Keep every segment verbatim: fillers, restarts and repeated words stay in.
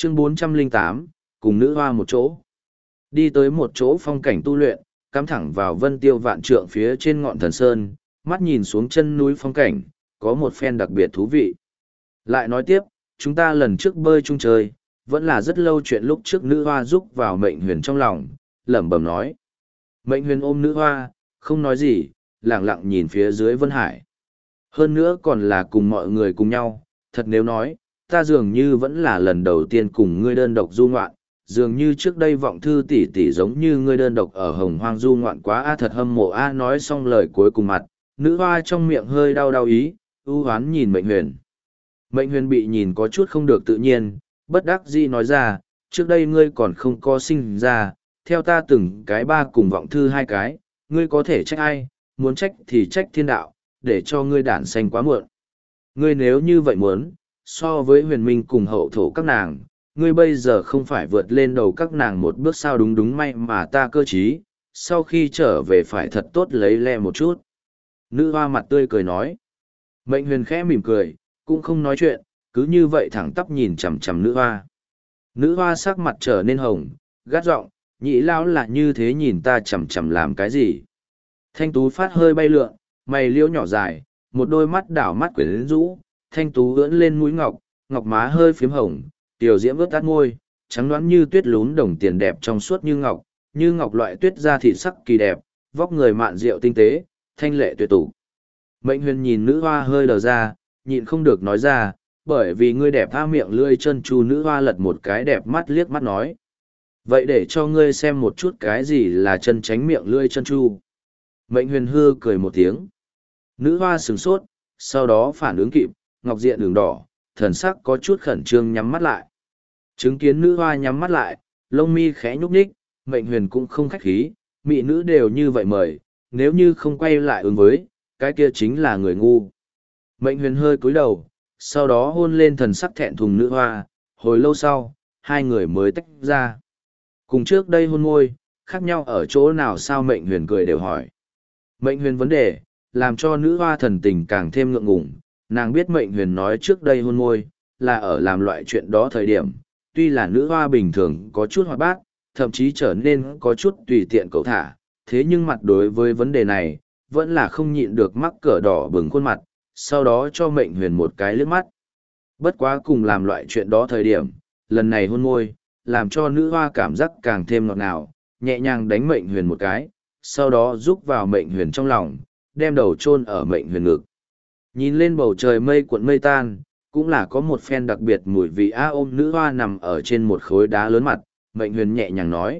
Chương bốn trăm lẻ tám, cùng nữ hoa một chỗ. Đi tới một chỗ phong cảnh tu luyện, cắm thẳng vào vân tiêu vạn trượng phía trên ngọn thần sơn, mắt nhìn xuống chân núi phong cảnh, có một phen đặc biệt thú vị. Lại nói tiếp, chúng ta lần trước bơi chung chơi, vẫn là rất lâu chuyện lúc trước nữ hoa giúp vào mệnh huyền trong lòng, lẩm bẩm nói. Mệnh huyền ôm nữ hoa, không nói gì, lặng lặng nhìn phía dưới vân hải. Hơn nữa còn là cùng mọi người cùng nhau, thật nếu nói, ta dường như vẫn là lần đầu tiên cùng ngươi đơn độc du ngoạn, dường như trước đây vọng thư tỷ tỷ giống như ngươi đơn độc ở hồng hoang du ngoạn quá a thật hâm mộ a nói xong lời cuối cùng mặt, nữ hoa trong miệng hơi đau đau ý, ưu hoán nhìn mệnh huyền. Mệnh huyền bị nhìn có chút không được tự nhiên, bất đắc dĩ nói ra, trước đây ngươi còn không có sinh ra, theo ta từng cái ba cùng vọng thư hai cái, ngươi có thể trách ai, muốn trách thì trách thiên đạo, để cho ngươi đản xanh quá muộn. Ngươi nếu như vậy muốn, so với huyền minh cùng hậu thổ các nàng, ngươi bây giờ không phải vượt lên đầu các nàng một bước sao đúng đúng may mà ta cơ trí, sau khi trở về phải thật tốt lấy le một chút. Nữ hoa mặt tươi cười nói. Mệnh huyền khẽ mỉm cười, cũng không nói chuyện, cứ như vậy thẳng tắp nhìn chằm chằm nữ hoa. Nữ hoa sắc mặt trở nên hồng, gắt giọng, nhị lão là như thế nhìn ta chằm chằm làm cái gì. Thanh tú phát hơi bay lượn, mày liễu nhỏ dài, một đôi mắt đảo mắt quyến rũ, thanh tú ưỡn lên mũi ngọc, ngọc má hơi phím hồng, tiểu diễm vớt tát môi, trắng đoán như tuyết lún đồng tiền đẹp trong suốt như ngọc, như ngọc loại tuyết da thịt sắc kỳ đẹp, vóc người mạn diệu tinh tế, thanh lệ tuyệt tủ. Mệnh huyền nhìn nữ hoa hơi đờ ra, nhịn không được nói ra, bởi vì ngươi đẹp tha miệng lươi chân chu nữ hoa lật một cái đẹp mắt liếc mắt nói. Vậy để cho ngươi xem một chút cái gì là chân tránh miệng lươi chân chu. Mệnh huyền hư cười một tiếng. Nữ hoa sửng sốt, sau đó phản ứng kịp, ngọc diện đường đỏ, thần sắc có chút khẩn trương nhắm mắt lại. Chứng kiến nữ hoa nhắm mắt lại, lông mi khẽ nhúc nhích, mệnh huyền cũng không khách khí, mỹ nữ đều như vậy mời, nếu như không quay lại ứng với, cái kia chính là người ngu. Mệnh huyền hơi cúi đầu, sau đó hôn lên thần sắc thẹn thùng nữ hoa, hồi lâu sau, hai người mới tách ra. Cùng trước đây hôn môi, khác nhau ở chỗ nào sao mệnh huyền cười đều hỏi. Mệnh huyền vấn đề, làm cho nữ hoa thần tình càng thêm ngượng ngùng, nàng biết mệnh huyền nói trước đây hôn môi, là ở làm loại chuyện đó thời điểm, tuy là nữ hoa bình thường có chút hoạt bát, thậm chí trở nên có chút tùy tiện cậu thả, thế nhưng mặt đối với vấn đề này, vẫn là không nhịn được mắc cỡ đỏ bừng khuôn mặt, sau đó cho mệnh huyền một cái liếc mắt. Bất quá cùng làm loại chuyện đó thời điểm, lần này hôn môi, làm cho nữ hoa cảm giác càng thêm ngọt ngào, nhẹ nhàng đánh mệnh huyền một cái, sau đó rúc vào mệnh huyền trong lòng, đem đầu chôn ở mệnh huyền ngực. Nhìn lên bầu trời mây cuộn mây tan, cũng là có một phen đặc biệt mùi vị a ôm nữ hoa nằm ở trên một khối đá lớn mặt, mệnh huyền nhẹ nhàng nói.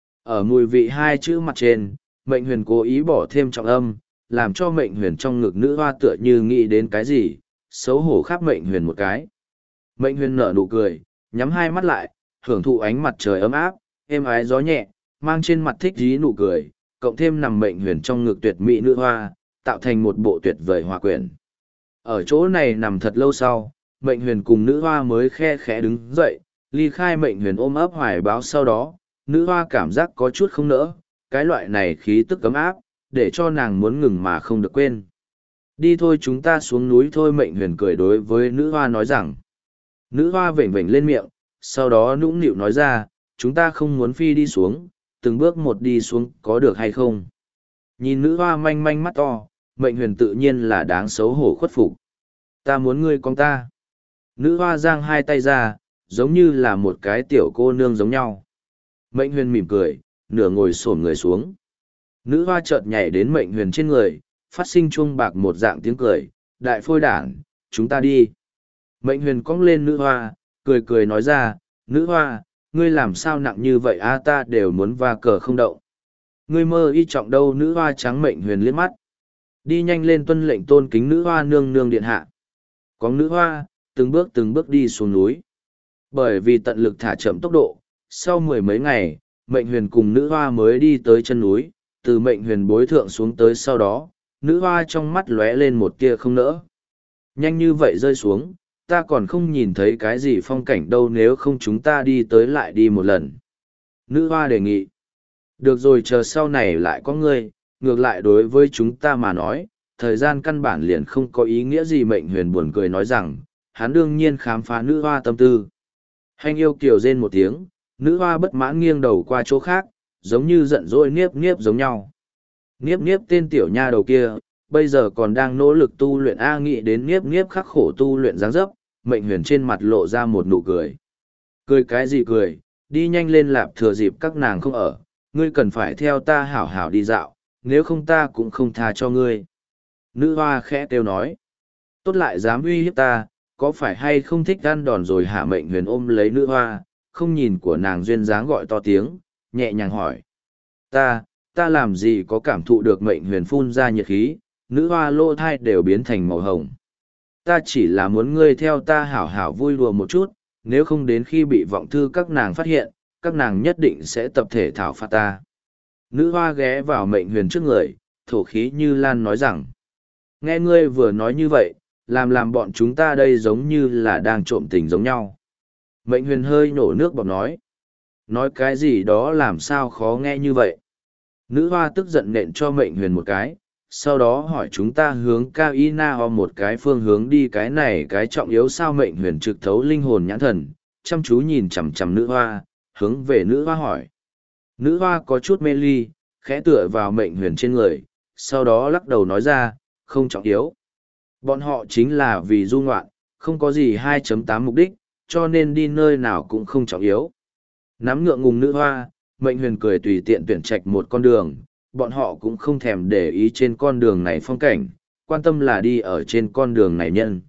Ở mùi vị hai chữ mặt trên, mệnh huyền cố ý bỏ thêm trọng âm, làm cho mệnh huyền trong ngực nữ hoa tựa như nghĩ đến cái gì, xấu hổ khắp mệnh huyền một cái. Mệnh huyền nở nụ cười, nhắm hai mắt lại, hưởng thụ ánh mặt trời ấm áp, êm ái gió nhẹ, mang trên mặt thích dí nụ cười, cộng thêm nằm mệnh huyền trong ngực tuyệt mỹ nữ hoa, tạo thành một bộ tuyệt vời hòa quyển. Ở chỗ này nằm thật lâu sau, mệnh huyền cùng nữ hoa mới khe khẽ đứng dậy, ly khai mệnh huyền ôm ấp hoài báo sau đó, nữ hoa cảm giác có chút không nỡ, cái loại này khí tức cấm áp, để cho nàng muốn ngừng mà không được quên. Đi thôi chúng ta xuống núi thôi mệnh huyền cười đối với nữ hoa nói rằng. Nữ hoa vểnh vểnh lên miệng, sau đó nũng nịu nói ra, chúng ta không muốn phi đi xuống, từng bước một đi xuống có được hay không. Nhìn nữ hoa manh manh mắt to, mệnh huyền tự nhiên là đáng xấu hổ khuất phục. Ta muốn ngươi con ta. Nữ hoa giang hai tay ra, giống như là một cái tiểu cô nương giống nhau. Mệnh huyền mỉm cười, nửa ngồi xổm người xuống. Nữ hoa chợt nhảy đến mệnh huyền trên người, phát sinh chuông bạc một dạng tiếng cười, đại phôi đản, chúng ta đi. Mệnh huyền cong lên nữ hoa, cười cười nói ra, nữ hoa, ngươi làm sao nặng như vậy a ta đều muốn va cờ không động. Ngươi mơ y trọng đâu nữ hoa trắng mệnh huyền liếc mắt. Đi nhanh lên tuân lệnh tôn kính nữ hoa nương nương điện hạ. Cóng nữ hoa, từng bước từng bước đi xuống núi. Bởi vì tận lực thả chậm tốc độ, sau mười mấy ngày, mệnh huyền cùng nữ hoa mới đi tới chân núi, từ mệnh huyền bối thượng xuống tới sau đó, nữ hoa trong mắt lóe lên một tia không nỡ. Nhanh như vậy rơi xuống, ta còn không nhìn thấy cái gì phong cảnh đâu nếu không chúng ta đi tới lại đi một lần. Nữ hoa đề nghị. Được rồi chờ sau này lại có ngươi, ngược lại đối với chúng ta mà nói, thời gian căn bản liền không có ý nghĩa gì mệnh huyền buồn cười nói rằng, hắn đương nhiên khám phá nữ hoa tâm tư. Hành yêu kiều rên một tiếng, nữ hoa bất mãn nghiêng đầu qua chỗ khác, giống như giận dỗi niếp niếp giống nhau. Niếp niếp tên tiểu nha đầu kia, bây giờ còn đang nỗ lực tu luyện A, nghĩ đến niếp niếp khắc khổ tu luyện dáng dấp, mệnh huyền trên mặt lộ ra một nụ cười. Cười cái gì cười, đi nhanh lên lạp thừa dịp các nàng không ở, ngươi cần phải theo ta hảo hảo đi dạo, nếu không ta cũng không tha cho ngươi. Nữ hoa khẽ kêu nói, tốt lại dám uy hiếp ta, có phải hay không thích gan đòn rồi hả? Mệnh huyền ôm lấy nữ hoa, không nhìn của nàng duyên dáng gọi to tiếng, nhẹ nhàng hỏi. Ta, ta làm gì có cảm thụ được? Mệnh huyền phun ra nhiệt khí, nữ hoa lỗ thai đều biến thành màu hồng. Ta chỉ là muốn ngươi theo ta hảo hảo vui đùa một chút, nếu không đến khi bị vọng thư các nàng phát hiện, các nàng nhất định sẽ tập thể thảo phạt ta. Nữ hoa ghé vào mệnh huyền trước người, thổ khí như lan nói rằng, nghe ngươi vừa nói như vậy, làm làm bọn chúng ta đây giống như là đang trộm tình giống nhau. Mệnh huyền hơi nổ nước bọt nói, nói cái gì đó làm sao khó nghe như vậy. Nữ hoa tức giận nện cho mệnh huyền một cái, sau đó hỏi chúng ta hướng Cao Y Na Ho một cái phương hướng đi, cái này cái trọng yếu sao? Mệnh huyền trực thấu linh hồn nhãn thần, chăm chú nhìn chằm chằm nữ hoa, hướng về nữ hoa hỏi. Nữ hoa có chút mê ly, khẽ tựa vào mệnh huyền trên người, sau đó lắc đầu nói ra, không trọng yếu. Bọn họ chính là vì du ngoạn, không có gì hai chấm tám mục đích, cho nên đi nơi nào cũng không trọng yếu. Nắm ngượng ngùng nữ hoa, mệnh huyền cười tùy tiện tuyển trạch một con đường, bọn họ cũng không thèm để ý trên con đường này phong cảnh, quan tâm là đi ở trên con đường này nhân.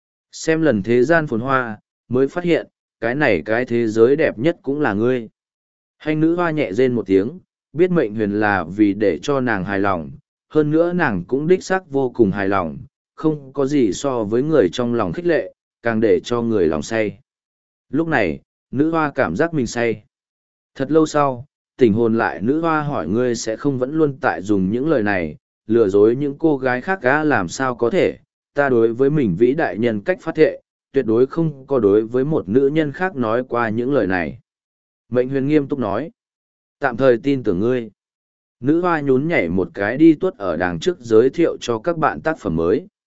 Xem lần thế gian phồn hoa, mới phát hiện, cái này cái thế giới đẹp nhất cũng là ngươi. Hành nữ hoa nhẹ rên một tiếng, biết mệnh huyền là vì để cho nàng hài lòng, hơn nữa nàng cũng đích xác vô cùng hài lòng, không có gì so với người trong lòng khích lệ, càng để cho người lòng say. Lúc này, nữ hoa cảm giác mình say. Thật lâu sau, tỉnh hồn lại nữ hoa hỏi, ngươi sẽ không vẫn luôn tại dùng những lời này, lừa dối những cô gái khác á? Làm sao có thể, ta đối với mình vĩ đại nhân cách phát thệ, tuyệt đối không có đối với một nữ nhân khác nói qua những lời này. Mệnh huyền nghiêm túc nói, tạm thời tin tưởng ngươi. Nữ hoa nhún nhảy một cái đi tuốt ở đằng trước giới thiệu cho các bạn tác phẩm mới.